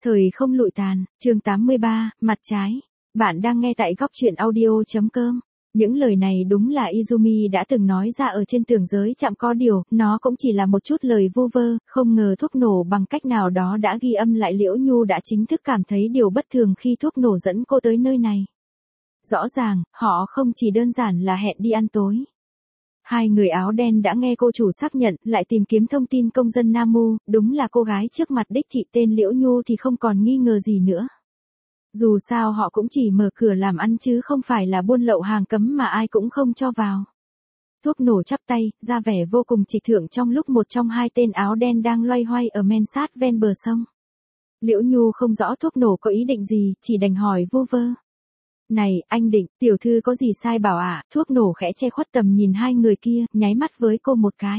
Thời không lụi tàn, chương 83, mặt trái. Bạn đang nghe tại góc truyện audio.com. Những lời này đúng là Izumi đã từng nói ra ở trên tường giới trạm, có điều, nó cũng chỉ là một chút lời vu vơ, không ngờ thuốc nổ bằng cách nào đó đã ghi âm lại. Liễu Nhu đã chính thức cảm thấy điều bất thường khi thuốc nổ dẫn cô tới nơi này. Rõ ràng, họ không chỉ đơn giản là hẹn đi ăn tối. Hai người áo đen đã nghe cô chủ xác nhận, lại tìm kiếm thông tin công dân Namu, đúng là cô gái trước mặt đích thị tên Liễu Nhu thì không còn nghi ngờ gì nữa. Dù sao họ cũng chỉ mở cửa làm ăn chứ không phải là buôn lậu hàng cấm mà ai cũng không cho vào. Thuốc nổ chắp tay, ra vẻ vô cùng trịch thượng trong lúc một trong hai tên áo đen đang loay hoay ở men sát ven bờ sông. Liễu Nhu không rõ thuốc nổ có ý định gì, chỉ đành hỏi vu vơ. Này, anh Định, tiểu thư có gì sai bảo ạ? Thuốc nổ khẽ che khuất tầm nhìn hai người kia, nháy mắt với cô một cái.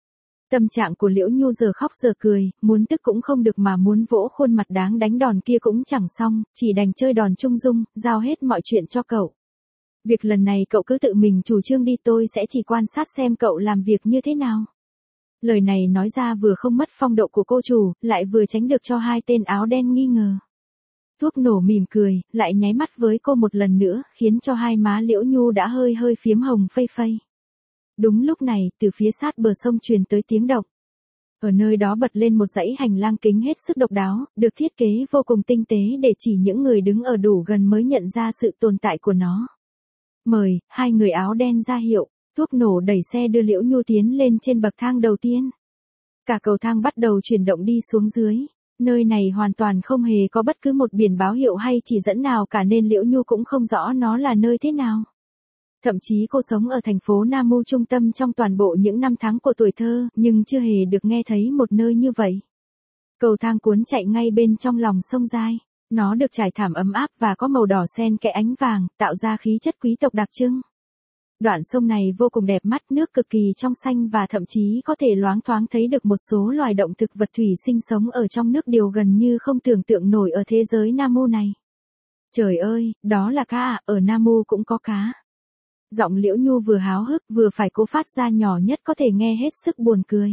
Tâm trạng của Liễu Nhu giờ khóc giờ cười, muốn tức cũng không được mà muốn vỗ khuôn mặt đáng đánh đòn kia cũng chẳng xong, chỉ đành chơi đòn trung dung, giao hết mọi chuyện cho cậu. Việc lần này cậu cứ tự mình chủ trương đi, tôi sẽ chỉ quan sát xem cậu làm việc như thế nào. Lời này nói ra vừa không mất phong độ của cô chủ, lại vừa tránh được cho hai tên áo đen nghi ngờ. Thuốc nổ mỉm cười, lại nháy mắt với cô một lần nữa, khiến cho hai má Liễu Nhu đã hơi hơi phiếm hồng phây phây. Đúng lúc này, từ phía sát bờ sông truyền tới tiếng động. Ở nơi đó bật lên một dãy hành lang kính hết sức độc đáo, được thiết kế vô cùng tinh tế để chỉ những người đứng ở đủ gần mới nhận ra sự tồn tại của nó. Mời, hai người áo đen ra hiệu, thuốc nổ đẩy xe đưa Liễu Nhu tiến lên trên bậc thang đầu tiên. Cả cầu thang bắt đầu chuyển động đi xuống dưới. Nơi này hoàn toàn không hề có bất cứ một biển báo hiệu hay chỉ dẫn nào cả nên Liễu Nhu cũng không rõ nó là nơi thế nào. Thậm chí cô sống ở thành phố Namu trung tâm trong toàn bộ những năm tháng của tuổi thơ, nhưng chưa hề được nghe thấy một nơi như vậy. Cầu thang cuốn chạy ngay bên trong lòng sông dài. Nó được trải thảm ấm áp và có màu đỏ xen kẽ ánh vàng, tạo ra khí chất quý tộc đặc trưng. Đoạn sông này vô cùng đẹp mắt, nước cực kỳ trong xanh và thậm chí có thể loáng thoáng thấy được một số loài động thực vật thủy sinh sống ở trong nước, điều gần như không tưởng tượng nổi ở thế giới Namu này. Trời ơi, đó là cá à, ở Namu cũng có cá. Giọng Liễu Nhu vừa háo hức vừa phải cố phát ra nhỏ nhất có thể, nghe hết sức buồn cười.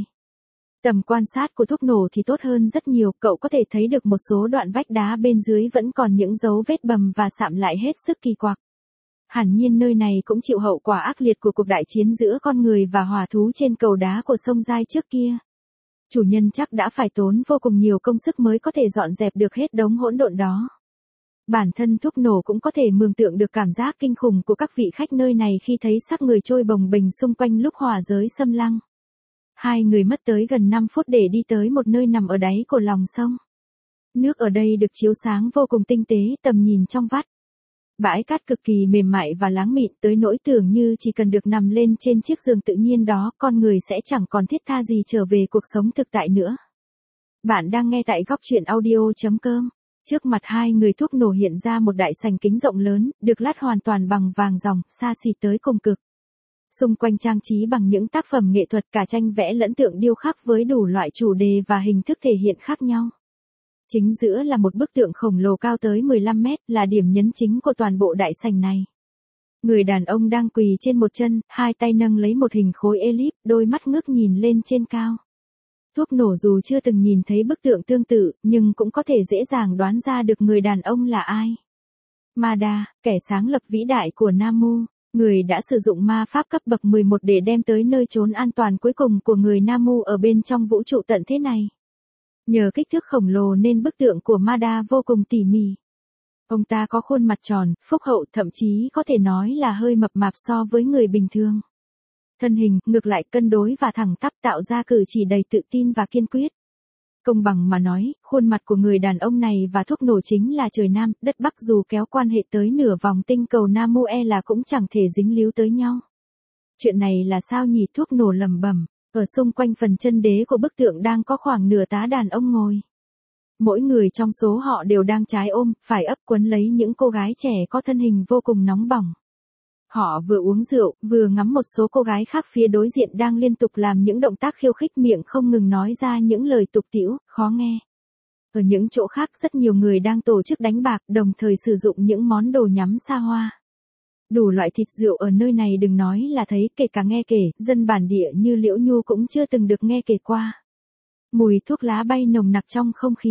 Tầm quan sát của thuốc nổ thì tốt hơn rất nhiều, cậu có thể thấy được một số đoạn vách đá bên dưới vẫn còn những dấu vết bầm và sạm lại hết sức kỳ quặc. Hẳn nhiên nơi này cũng chịu hậu quả ác liệt của cuộc đại chiến giữa con người và hỏa thú trên cầu đá của sông Giai trước kia. Chủ nhân chắc đã phải tốn vô cùng nhiều công sức mới có thể dọn dẹp được hết đống hỗn độn đó. Bản thân thuốc nổ cũng có thể mường tượng được cảm giác kinh khủng của các vị khách nơi này khi thấy xác người trôi bồng bềnh xung quanh lúc hỏa giới xâm lăng. Hai người mất tới gần 5 phút để đi tới một nơi nằm ở đáy của lòng sông. Nước ở đây được chiếu sáng vô cùng tinh tế, tầm nhìn trong vắt. Bãi cát cực kỳ mềm mại và láng mịn tới nỗi tưởng như chỉ cần được nằm lên trên chiếc giường tự nhiên đó, con người sẽ chẳng còn thiết tha gì trở về cuộc sống thực tại nữa. Bạn đang nghe tại góc truyện audio.com. Trước mặt hai người thuốc nổ hiện ra một đại sảnh kính rộng lớn, được lát hoàn toàn bằng vàng ròng, xa xỉ tới cùng cực. Xung quanh trang trí bằng những tác phẩm nghệ thuật, cả tranh vẽ lẫn tượng điêu khắc với đủ loại chủ đề và hình thức thể hiện khác nhau. Chính giữa là một bức tượng khổng lồ cao tới 15 mét, là điểm nhấn chính của toàn bộ đại sảnh này. Người đàn ông đang quỳ trên một chân, hai tay nâng lấy một hình khối elip, đôi mắt ngước nhìn lên trên cao. Thuốc nổ dù chưa từng nhìn thấy bức tượng tương tự, nhưng cũng có thể dễ dàng đoán ra được người đàn ông là ai. Mada, kẻ sáng lập vĩ đại của Namu, người đã sử dụng ma pháp cấp bậc 11 để đem tới nơi trốn an toàn cuối cùng của người Namu ở bên trong vũ trụ tận thế này. Nhờ kích thước khổng lồ nên bức tượng của Mada vô cùng tỉ mỉ. Ông ta có khuôn mặt tròn, phúc hậu, thậm chí có thể nói là hơi mập mạp so với người bình thường. Thân hình, ngược lại cân đối và thẳng tắp, tạo ra cử chỉ đầy tự tin và kiên quyết. Công bằng mà nói, khuôn mặt của người đàn ông này và thuốc nổ chính là trời Nam, đất Bắc, dù kéo quan hệ tới nửa vòng tinh cầu Namu là cũng chẳng thể dính líu tới nhau. Chuyện này là sao nhỉ? Thuốc nổ lẩm bẩm. Ở xung quanh phần chân đế của bức tượng đang có khoảng nửa tá đàn ông ngồi. Mỗi người trong số họ đều đang trái ôm, phải ấp quấn lấy những cô gái trẻ có thân hình vô cùng nóng bỏng. Họ vừa uống rượu, vừa ngắm một số cô gái khác phía đối diện đang liên tục làm những động tác khiêu khích, miệng không ngừng nói ra những lời tục tĩu, khó nghe. Ở những chỗ khác rất nhiều người đang tổ chức đánh bạc, đồng thời sử dụng những món đồ nhắm xa hoa. Đủ loại thịt rượu ở nơi này đừng nói là thấy, kể cả nghe kể, dân bản địa như Liễu Nhu cũng chưa từng được nghe kể qua. Mùi thuốc lá bay nồng nặc trong không khí.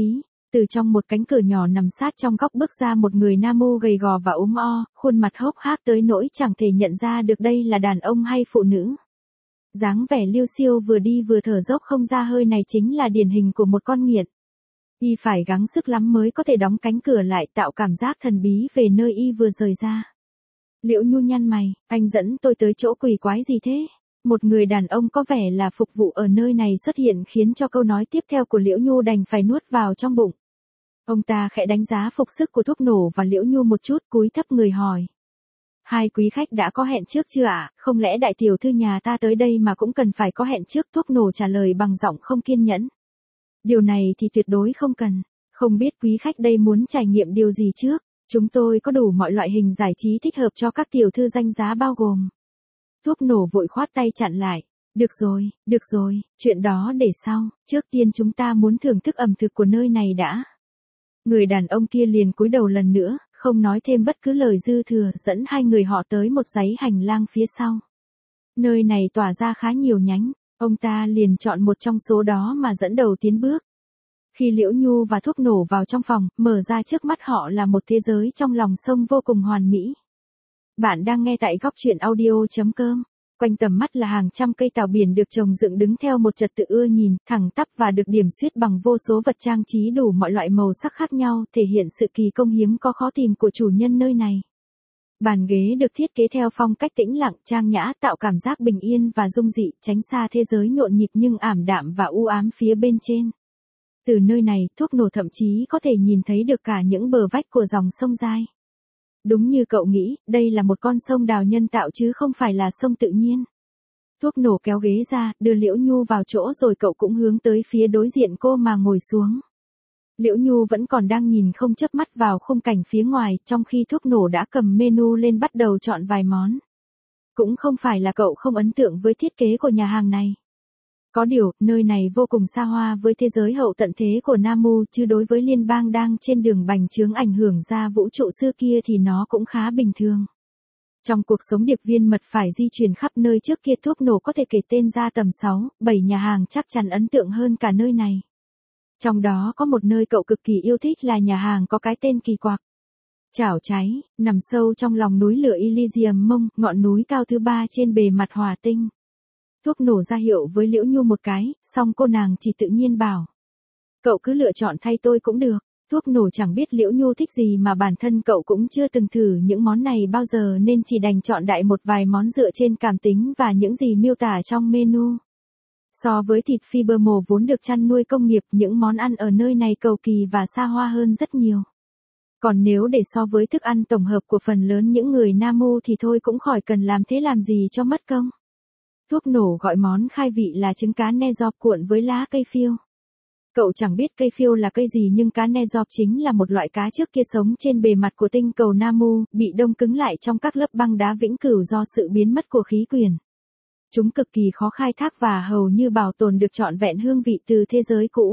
Từ trong một cánh cửa nhỏ nằm sát trong góc bước ra một người nam mô gầy gò và ốm o, khuôn mặt hốc hác tới nỗi chẳng thể nhận ra được đây là đàn ông hay phụ nữ. Dáng vẻ liêu xiêu vừa đi vừa thở dốc không ra hơi này chính là điển hình của một con nghiện. Y phải gắng sức lắm mới có thể đóng cánh cửa lại tạo cảm giác thần bí về nơi y vừa rời ra. Liễu Nhu nhăn mày, anh dẫn tôi tới chỗ quỷ quái gì thế? Một người đàn ông có vẻ là phục vụ ở nơi này xuất hiện khiến cho câu nói tiếp theo của Liễu Nhu đành phải nuốt vào trong bụng. Ông ta khẽ đánh giá phục sức của thuốc nổ và Liễu Nhu một chút cúi thấp người hỏi. Hai quý khách đã có hẹn trước chưa ạ? Không lẽ đại tiểu thư nhà ta tới đây mà cũng cần phải có hẹn trước? Thuốc nổ trả lời bằng giọng không kiên nhẫn. Điều này thì tuyệt đối không cần. Không biết quý khách đây muốn trải nghiệm điều gì trước? Chúng tôi có đủ mọi loại hình giải trí thích hợp cho các tiểu thư danh giá bao gồm. Thuốc nổ vội khoát tay chặn lại. Được rồi, chuyện đó để sau, trước tiên chúng ta muốn thưởng thức ẩm thực của nơi này đã. Người đàn ông kia liền cúi đầu lần nữa, không nói thêm bất cứ lời dư thừa, dẫn hai người họ tới một dãy hành lang phía sau. Nơi này tỏa ra khá nhiều nhánh, ông ta liền chọn một trong số đó mà dẫn đầu tiến bước. Khi Liễu Nhu và thuốc nổ vào trong phòng, mở ra trước mắt họ là một thế giới trong lòng sông vô cùng hoàn mỹ. Bạn đang nghe tại góc truyện audio.com. Quanh tầm mắt là hàng trăm cây tảo biển được trồng dựng đứng theo một trật tự ưa nhìn, thẳng tắp và được điểm xuyết bằng vô số vật trang trí đủ mọi loại màu sắc khác nhau, thể hiện sự kỳ công hiếm có khó tìm của chủ nhân nơi này. Bàn ghế được thiết kế theo phong cách tĩnh lặng, trang nhã, tạo cảm giác bình yên và dung dị, tránh xa thế giới nhộn nhịp nhưng ảm đạm và u ám phía bên trên. Từ nơi này, thuốc nổ thậm chí có thể nhìn thấy được cả những bờ vách của dòng sông dài. Đúng như cậu nghĩ, đây là một con sông đào nhân tạo chứ không phải là sông tự nhiên. Thuốc nổ kéo ghế ra, đưa Liễu Nhu vào chỗ rồi cậu cũng hướng tới phía đối diện cô mà ngồi xuống. Liễu Nhu vẫn còn đang nhìn không chớp mắt vào khung cảnh phía ngoài, trong khi thuốc nổ đã cầm menu lên bắt đầu chọn vài món. Cũng không phải là cậu không ấn tượng với thiết kế của nhà hàng này. Có điều, nơi này vô cùng xa hoa với thế giới hậu tận thế của Nam Mu, chứ đối với liên bang đang trên đường bành trướng ảnh hưởng ra vũ trụ xưa kia thì nó cũng khá bình thường. Trong cuộc sống điệp viên mật phải di chuyển khắp nơi trước kia, thuốc nổ có thể kể tên ra tầm 6, 7 nhà hàng chắc chắn ấn tượng hơn cả nơi này. Trong đó có một nơi cậu cực kỳ yêu thích là nhà hàng có cái tên kỳ quặc. Chảo cháy, nằm sâu trong lòng núi lửa Elysium Mông, ngọn núi cao thứ 3 trên bề mặt hỏa tinh. Thuốc nổ ra hiệu với Liễu Nhu một cái, xong cô nàng chỉ tự nhiên bảo. Cậu cứ lựa chọn thay tôi cũng được. Thuốc nổ chẳng biết Liễu Nhu thích gì mà bản thân cậu cũng chưa từng thử những món này bao giờ nên chỉ đành chọn đại một vài món dựa trên cảm tính và những gì miêu tả trong menu. So với thịt phi bơ mồ vốn được chăn nuôi công nghiệp, những món ăn ở nơi này cầu kỳ và xa hoa hơn rất nhiều. Còn nếu để so với thức ăn tổng hợp của phần lớn những người Nam Mu thì thôi cũng khỏi cần làm thế làm gì cho mất công. Thuốc nổ gọi món khai vị là trứng cá ne giọt cuộn với lá cây phiêu. Cậu chẳng biết cây phiêu là cây gì nhưng cá ne giọt chính là một loại cá trước kia sống trên bề mặt của tinh cầu Nam Mu, bị đông cứng lại trong các lớp băng đá vĩnh cửu do sự biến mất của khí quyển. Chúng cực kỳ khó khai thác và hầu như bảo tồn được trọn vẹn hương vị từ thế giới cũ.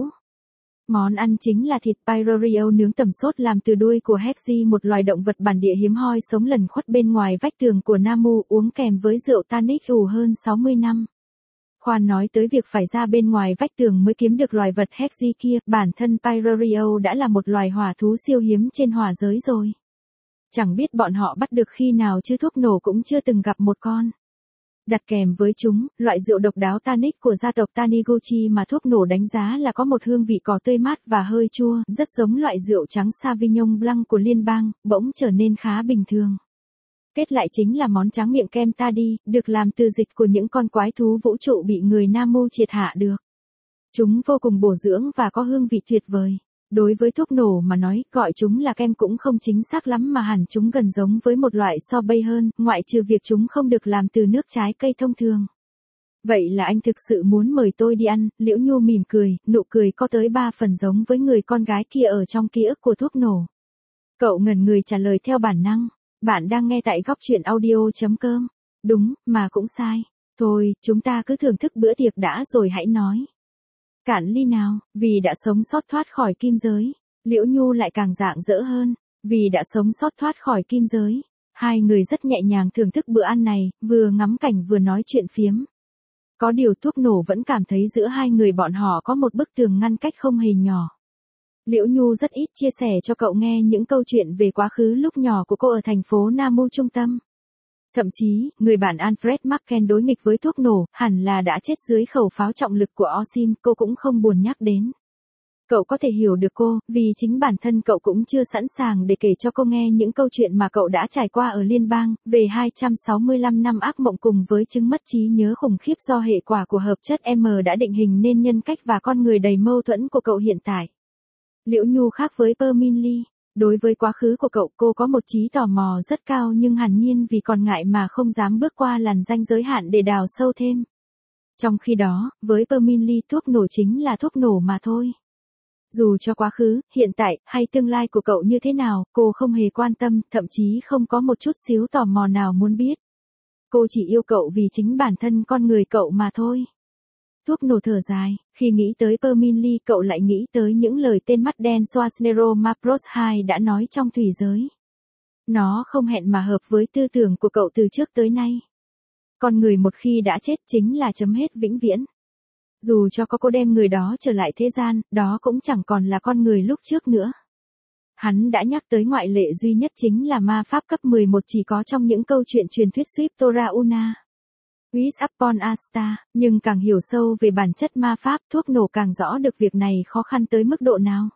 Món ăn chính là thịt pyrorio nướng tẩm sốt làm từ đuôi của Hexi, một loài động vật bản địa hiếm hoi sống lẩn khuất bên ngoài vách tường của Nam Mu, uống kèm với rượu tanic ủ hơn 60 năm. Khoan nói tới việc phải ra bên ngoài vách tường mới kiếm được loài vật Hexi kia, bản thân pyrorio đã là một loài hỏa thú siêu hiếm trên hỏa giới rồi. Chẳng biết bọn họ bắt được khi nào chứ thuốc nổ cũng chưa từng gặp một con. Đặt kèm với chúng, loại rượu độc đáo Tanic của gia tộc Taniguchi mà thuốc nổ đánh giá là có một hương vị cỏ tươi mát và hơi chua, rất giống loại rượu trắng Sauvignon Blanc của liên bang, bỗng trở nên khá bình thường. Kết lại chính là món tráng miệng kem Tadi, được làm từ dịch của những con quái thú vũ trụ bị người Nam Mu triệt hạ được. Chúng vô cùng bổ dưỡng và có hương vị tuyệt vời. Đối với thuốc nổ mà nói, gọi chúng là kem cũng không chính xác lắm mà hẳn chúng gần giống với một loại sorbet hơn, ngoại trừ việc chúng không được làm từ nước trái cây thông thường. Vậy là anh thực sự muốn mời tôi đi ăn? Liễu Nhu mỉm cười, nụ cười có tới 3 phần giống với người con gái kia ở trong ký ức của thuốc nổ. Cậu ngẩn người trả lời theo bản năng. Bạn đang nghe tại góc truyện audio.com. Đúng, mà cũng sai. Thôi, chúng ta cứ thưởng thức bữa tiệc đã rồi hãy nói. Cạn ly nào, vì đã sống sót thoát khỏi kim giới. Liễu Nhu lại càng rạng rỡ hơn, vì đã sống sót thoát khỏi kim giới. Hai người rất nhẹ nhàng thưởng thức bữa ăn này, vừa ngắm cảnh vừa nói chuyện phiếm. Có điều thuốc nổ vẫn cảm thấy giữa hai người bọn họ có một bức tường ngăn cách không hề nhỏ. Liễu Nhu rất ít chia sẻ cho cậu nghe những câu chuyện về quá khứ lúc nhỏ của cô ở thành phố Namu trung tâm. Thậm chí, người bạn Alfred Marken đối nghịch với thuốc nổ, hẳn là đã chết dưới khẩu pháo trọng lực của Osim, cô cũng không buồn nhắc đến. Cậu có thể hiểu được cô, vì chính bản thân cậu cũng chưa sẵn sàng để kể cho cô nghe những câu chuyện mà cậu đã trải qua ở liên bang, về 265 năm ác mộng cùng với chứng mất trí nhớ khủng khiếp do hệ quả của hợp chất M đã định hình nên nhân cách và con người đầy mâu thuẫn của cậu hiện tại. Liễu Nhu khác với Permin. Đối với quá khứ của cậu, cô có một trí tò mò rất cao nhưng hẳn nhiên vì còn ngại mà không dám bước qua làn ranh giới hạn để đào sâu thêm. Trong khi đó, với Permin, thuốc nổ chính là thuốc nổ mà thôi. Dù cho quá khứ, hiện tại, hay tương lai của cậu như thế nào, cô không hề quan tâm, thậm chí không có một chút xíu tò mò nào muốn biết. Cô chỉ yêu cậu vì chính bản thân con người cậu mà thôi. Thuốc nổ thở dài, khi nghĩ tới Permin, cậu lại nghĩ tới những lời tên mắt đen Schwarzenegger Mapros 2 đã nói trong thủy giới. Nó không hẹn mà hợp với tư tưởng của cậu từ trước tới nay. Con người một khi đã chết chính là chấm hết vĩnh viễn. Dù cho có cô đem người đó trở lại thế gian, đó cũng chẳng còn là con người lúc trước nữa. Hắn đã nhắc tới ngoại lệ duy nhất chính là ma pháp cấp 11 chỉ có trong những câu chuyện truyền thuyết Swift Torah Una. Wish upon a star, nhưng càng hiểu sâu về bản chất ma pháp, thuốc nổ càng rõ được việc này khó khăn tới mức độ nào.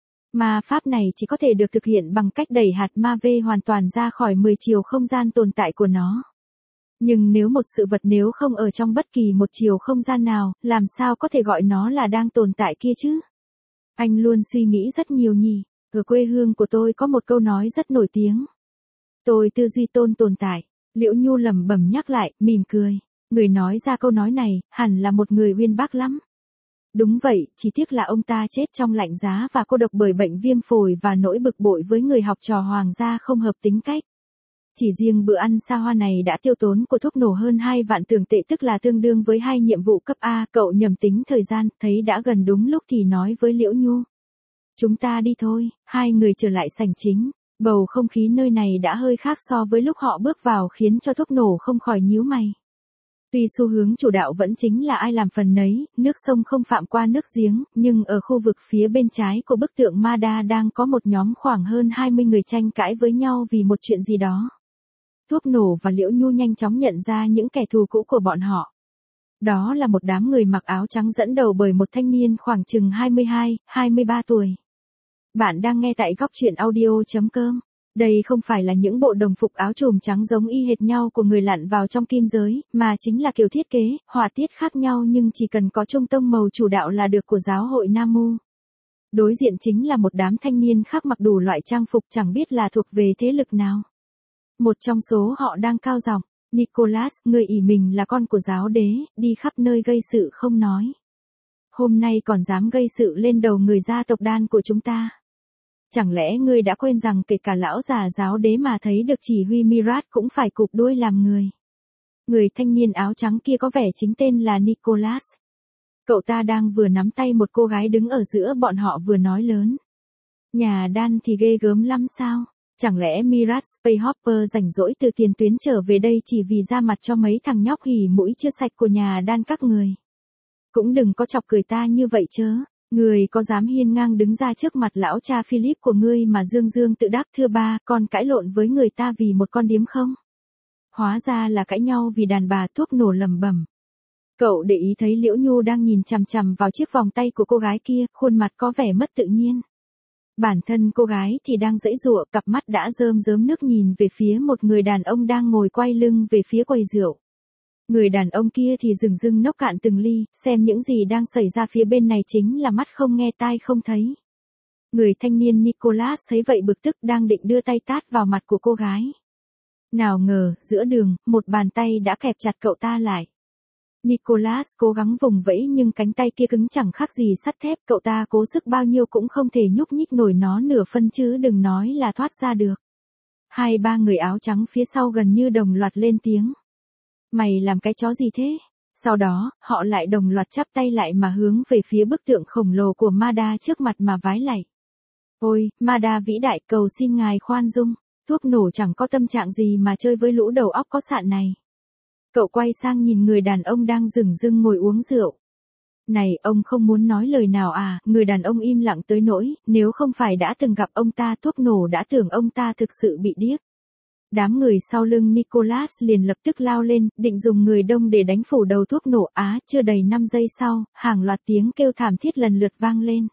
Ma pháp này chỉ có thể được thực hiện bằng cách đẩy hạt ma V hoàn toàn ra khỏi 10 chiều không gian tồn tại của nó. Nhưng nếu một sự vật nếu không ở trong bất kỳ một chiều không gian nào, làm sao có thể gọi nó là đang tồn tại kia chứ? Anh luôn suy nghĩ rất nhiều nhỉ. Ở quê hương của tôi có một câu nói rất nổi tiếng. Tôi tư duy tồn tại. Liễu Nhu lẩm bẩm nhắc lại, mỉm cười. Người nói ra câu nói này, hẳn là một người uyên bác lắm. Đúng vậy, chỉ tiếc là ông ta chết trong lạnh giá và cô độc bởi bệnh viêm phổi và nỗi bực bội với người học trò hoàng gia không hợp tính cách. Chỉ riêng bữa ăn xa hoa này đã tiêu tốn của thuốc nổ hơn 2 vạn tường tệ, tức là tương đương với 2 nhiệm vụ cấp A. Cậu nhầm tính thời gian, thấy đã gần đúng lúc thì nói với Liễu Nhu. Chúng ta đi thôi. Hai người trở lại sảnh chính. Bầu không khí nơi này đã hơi khác so với lúc họ bước vào khiến cho thuốc nổ không khỏi nhíu mày. Tuy xu hướng chủ đạo vẫn chính là ai làm phần nấy, nước sông không phạm qua nước giếng, nhưng ở khu vực phía bên trái của bức tượng Mada đang có một nhóm khoảng hơn 20 người tranh cãi với nhau vì một chuyện gì đó. Thuốc nổ và Liễu Nhu nhanh chóng nhận ra những kẻ thù cũ của bọn họ. Đó là một đám người mặc áo trắng dẫn đầu bởi một thanh niên khoảng chừng 22, 23 tuổi. Bạn đang nghe tại góc truyện audio.com. Đây không phải là những bộ đồng phục áo trùm trắng giống y hệt nhau của người lặn vào trong kim giới, mà chính là kiểu thiết kế, họa tiết khác nhau nhưng chỉ cần có trung tông màu chủ đạo là được của giáo hội Namu. Đối diện chính là một đám thanh niên khác mặc đủ loại trang phục chẳng biết là thuộc về thế lực nào. Một trong số họ đang cao giọng, Nicholas, người ỷ mình là con của giáo đế, đi khắp nơi gây sự không nói. Hôm nay còn dám gây sự lên đầu người gia tộc đan của chúng ta. Chẳng lẽ ngươi đã quên rằng kể cả lão già giáo đế mà thấy được chỉ huy Mirat cũng phải cụp đuôi làm người. Người thanh niên áo trắng kia có vẻ chính tên là Nicholas. Cậu ta đang vừa nắm tay một cô gái đứng ở giữa bọn họ vừa nói lớn. Nhà đan thì ghê gớm lắm sao? Chẳng lẽ Mirat Spayhopper rảnh rỗi từ tiền tuyến trở về đây chỉ vì ra mặt cho mấy thằng nhóc hỉ mũi chưa sạch của nhà đan các người? Cũng đừng có chọc cười ta như vậy chớ. Người có dám hiên ngang đứng ra trước mặt lão cha Philip của ngươi mà dương dương tự đắc thưa ba, con cãi lộn với người ta vì một con điếm không? Hóa ra là cãi nhau vì đàn bà. Thuốc nổ lẩm bẩm. Cậu để ý thấy Liễu Nhu đang nhìn chằm chằm vào chiếc vòng tay của cô gái kia, khuôn mặt có vẻ mất tự nhiên. Bản thân cô gái thì đang giãy giụa, cặp mắt đã rơm rớm nước nhìn về phía một người đàn ông đang ngồi quay lưng về phía quầy rượu. Người đàn ông kia thì dừng dưng nốc cạn từng ly, xem những gì đang xảy ra phía bên này chính là mắt không nghe tai không thấy. Người thanh niên Nicholas thấy vậy bực tức đang định đưa tay tát vào mặt của cô gái. Nào ngờ, giữa đường, một bàn tay đã kẹp chặt cậu ta lại. Nicholas cố gắng vùng vẫy nhưng cánh tay kia cứng chẳng khác gì sắt thép, cậu ta cố sức bao nhiêu cũng không thể nhúc nhích nổi nó nửa phân chứ đừng nói là thoát ra được. Hai ba người áo trắng phía sau gần như đồng loạt lên tiếng. Mày làm cái chó gì thế? Sau đó, họ lại đồng loạt chắp tay lại mà hướng về phía bức tượng khổng lồ của Mada trước mặt mà vái lạy. Ôi, Mada vĩ đại, cầu xin ngài khoan dung. Thuốc nổ chẳng có tâm trạng gì mà chơi với lũ đầu óc có sạn này. Cậu quay sang nhìn người đàn ông đang dửng dưng ngồi uống rượu. Này, ông không muốn nói lời nào à? Người đàn ông im lặng tới nỗi, nếu không phải đã từng gặp ông ta, thuốc nổ đã tưởng ông ta thực sự bị điếc. Đám người sau lưng Nicholas liền lập tức lao lên, định dùng người đông để đánh phủ đầu thuốc nổ. Chưa đầy 5 giây sau, hàng loạt tiếng kêu thảm thiết lần lượt vang lên.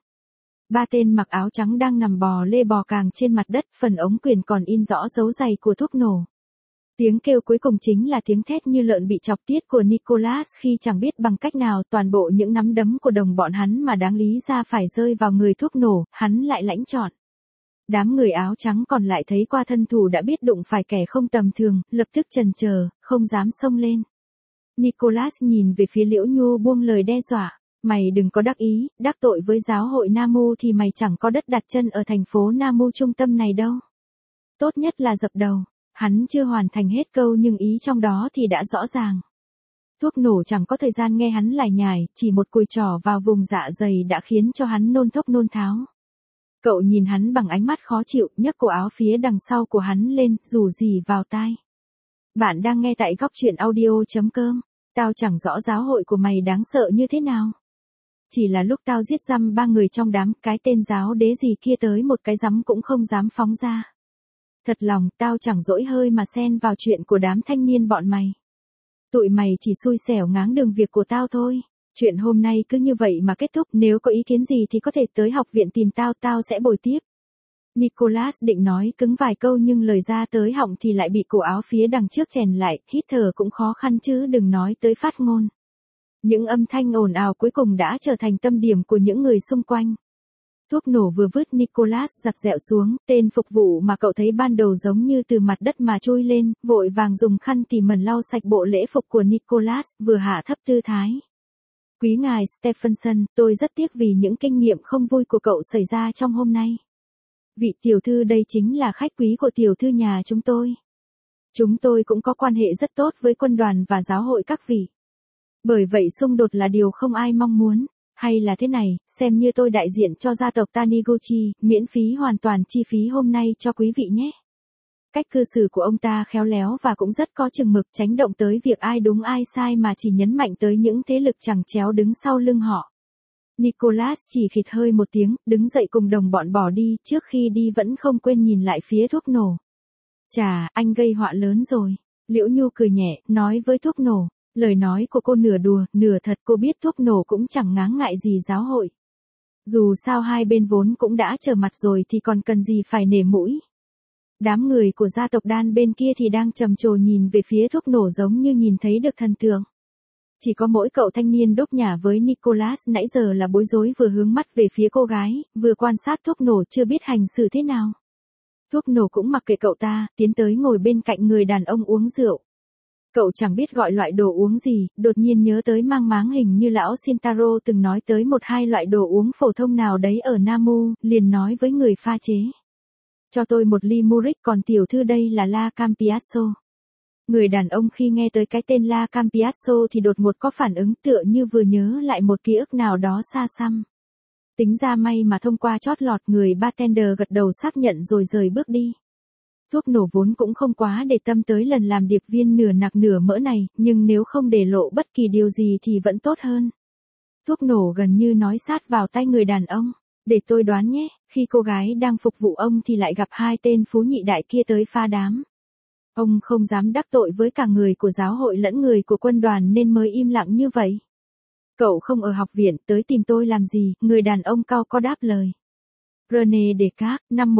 3 tên mặc áo trắng đang nằm bò lê bò càng trên mặt đất, phần ống quyền còn in rõ dấu giày của thuốc nổ. Tiếng kêu cuối cùng chính là tiếng thét như lợn bị chọc tiết của Nicholas khi chẳng biết bằng cách nào toàn bộ những nắm đấm của đồng bọn hắn mà đáng lý ra phải rơi vào người thuốc nổ, hắn lại lãnh chọn. Đám người áo trắng còn lại thấy qua thân thủ đã biết đụng phải kẻ không tầm thường, lập tức chần chờ, không dám xông lên. Nicholas nhìn về phía Liễu Nhu buông lời đe dọa. Mày đừng có đắc ý, đắc tội với giáo hội Namu thì mày chẳng có đất đặt chân ở thành phố Namu trung tâm này đâu. Tốt nhất là dập đầu. Hắn chưa hoàn thành hết câu nhưng ý trong đó thì đã rõ ràng. Thuốc nổ chẳng có thời gian nghe hắn lải nhải, chỉ một cùi trỏ vào vùng dạ dày đã khiến cho hắn nôn thốc nôn tháo. Cậu nhìn hắn bằng ánh mắt khó chịu, nhấc cổ áo phía đằng sau của hắn lên, rủ rỉ vào tai. Bạn đang nghe tại góc truyện audio.com. Tao chẳng rõ giáo hội của mày đáng sợ như thế nào. Chỉ là lúc tao giết dăm 3 người trong đám, cái tên giáo đế gì kia tới một cái rắm cũng không dám phóng ra. Thật lòng, tao chẳng dỗi hơi mà xen vào chuyện của đám thanh niên bọn mày. Tụi mày chỉ xui xẻo ngáng đường việc của tao thôi. Chuyện hôm nay cứ như vậy mà kết thúc, nếu có ý kiến gì thì có thể tới học viện tìm tao sẽ bồi tiếp. Nicholas định nói cứng vài câu nhưng lời ra tới họng thì lại bị cổ áo phía đằng trước chèn lại, hít thở cũng khó khăn chứ đừng nói tới phát ngôn. Những âm thanh ồn ào cuối cùng đã trở thành tâm điểm của những người xung quanh. Thuốc nổ vừa vứt Nicholas giặt dẹo xuống, tên phục vụ mà cậu thấy ban đầu giống như từ mặt đất mà trôi lên, vội vàng dùng khăn tỉ mẩn lau sạch bộ lễ phục của Nicholas, vừa hạ thấp tư thái. Quý ngài Stephenson, tôi rất tiếc vì những kinh nghiệm không vui của cậu xảy ra trong hôm nay. Vị tiểu thư đây chính là khách quý của tiểu thư nhà chúng tôi. Chúng tôi cũng có quan hệ rất tốt với quân đoàn và giáo hội các vị. Bởi vậy xung đột là điều không ai mong muốn. Hay là thế này, xem như tôi đại diện cho gia tộc Taniguchi, miễn phí hoàn toàn chi phí hôm nay cho quý vị nhé. Cách cư xử của ông ta khéo léo và cũng rất có chừng mực, tránh động tới việc ai đúng ai sai mà chỉ nhấn mạnh tới những thế lực chằng chéo đứng sau lưng họ. Nicholas chỉ khịt hơi một tiếng, đứng dậy cùng đồng bọn bỏ đi, trước khi đi vẫn không quên nhìn lại phía thuốc nổ. Chà, anh gây họa lớn rồi. Liễu Nhu cười nhẹ, nói với thuốc nổ. Lời nói của cô nửa đùa, nửa thật, cô biết thuốc nổ cũng chẳng ngáng ngại gì giáo hội. Dù sao hai bên vốn cũng đã trở mặt rồi thì còn cần gì phải nể mũi. Đám người của gia tộc Đan bên kia thì đang trầm trồ nhìn về phía thuốc nổ giống như nhìn thấy được thần tượng. Chỉ có mỗi cậu thanh niên đốc nhả với Nicholas nãy giờ là bối rối, vừa hướng mắt về phía cô gái, vừa quan sát thuốc nổ chưa biết hành xử thế nào. Thuốc nổ cũng mặc kệ cậu ta, tiến tới ngồi bên cạnh người đàn ông uống rượu. Cậu chẳng biết gọi loại đồ uống gì, đột nhiên nhớ tới mang máng hình như lão Shintaro từng nói tới 1-2 loại đồ uống phổ thông nào đấy ở Namu, liền nói với người pha chế. Cho tôi một ly Muric, còn tiểu thư đây là La Campiasso. Người đàn ông khi nghe tới cái tên La Campiasso thì đột ngột có phản ứng tựa như vừa nhớ lại một ký ức nào đó xa xăm. Tính ra may mà thông qua chót lọt, người bartender gật đầu xác nhận rồi rời bước đi. Thuốc nổ vốn cũng không quá để tâm tới lần làm điệp viên nửa nạc nửa mỡ này, nhưng nếu không để lộ bất kỳ điều gì thì vẫn tốt hơn. Thuốc nổ gần như nói sát vào tay người đàn ông. Để tôi đoán nhé, khi cô gái đang phục vụ ông thì lại gặp hai tên phú nhị đại kia tới pha đám. Ông không dám đắc tội với cả người của giáo hội lẫn người của quân đoàn nên mới im lặng như vậy. Cậu không ở học viện, tới tìm tôi làm gì? Người đàn ông cau có đáp lời. René Descartes, năm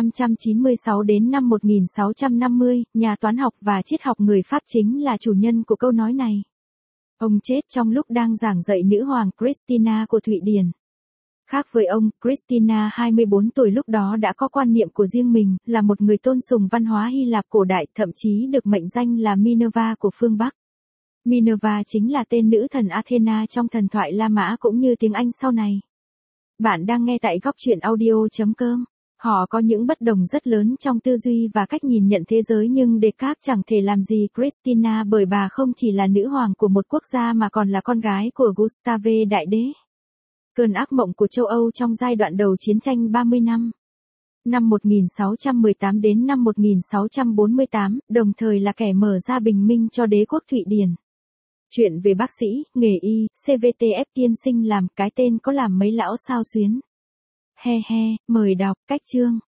1596 đến năm 1650, nhà toán học và triết học người Pháp chính là chủ nhân của câu nói này. Ông chết trong lúc đang giảng dạy nữ hoàng Christina của Thụy Điển. Khác với ông, Christina 24 tuổi lúc đó đã có quan niệm của riêng mình, là một người tôn sùng văn hóa Hy Lạp cổ đại, thậm chí được mệnh danh là Minerva của phương Bắc. Minerva chính là tên nữ thần Athena trong thần thoại La Mã cũng như tiếng Anh sau này. Bạn đang nghe tại góc truyện audio.com. Họ có những bất đồng rất lớn trong tư duy và cách nhìn nhận thế giới, nhưng Descartes chẳng thể làm gì Christina bởi bà không chỉ là nữ hoàng của một quốc gia mà còn là con gái của Gustave Đại Đế. Cơn ác mộng của châu Âu trong giai đoạn đầu chiến tranh 30 năm. Năm 1618 đến năm 1648, đồng thời là kẻ mở ra bình minh cho đế quốc Thụy Điển. Chuyện về bác sĩ, nghề y, CVTF tiên sinh làm cái tên có làm mấy lão sao xuyến. He he, mời đọc, cách chương.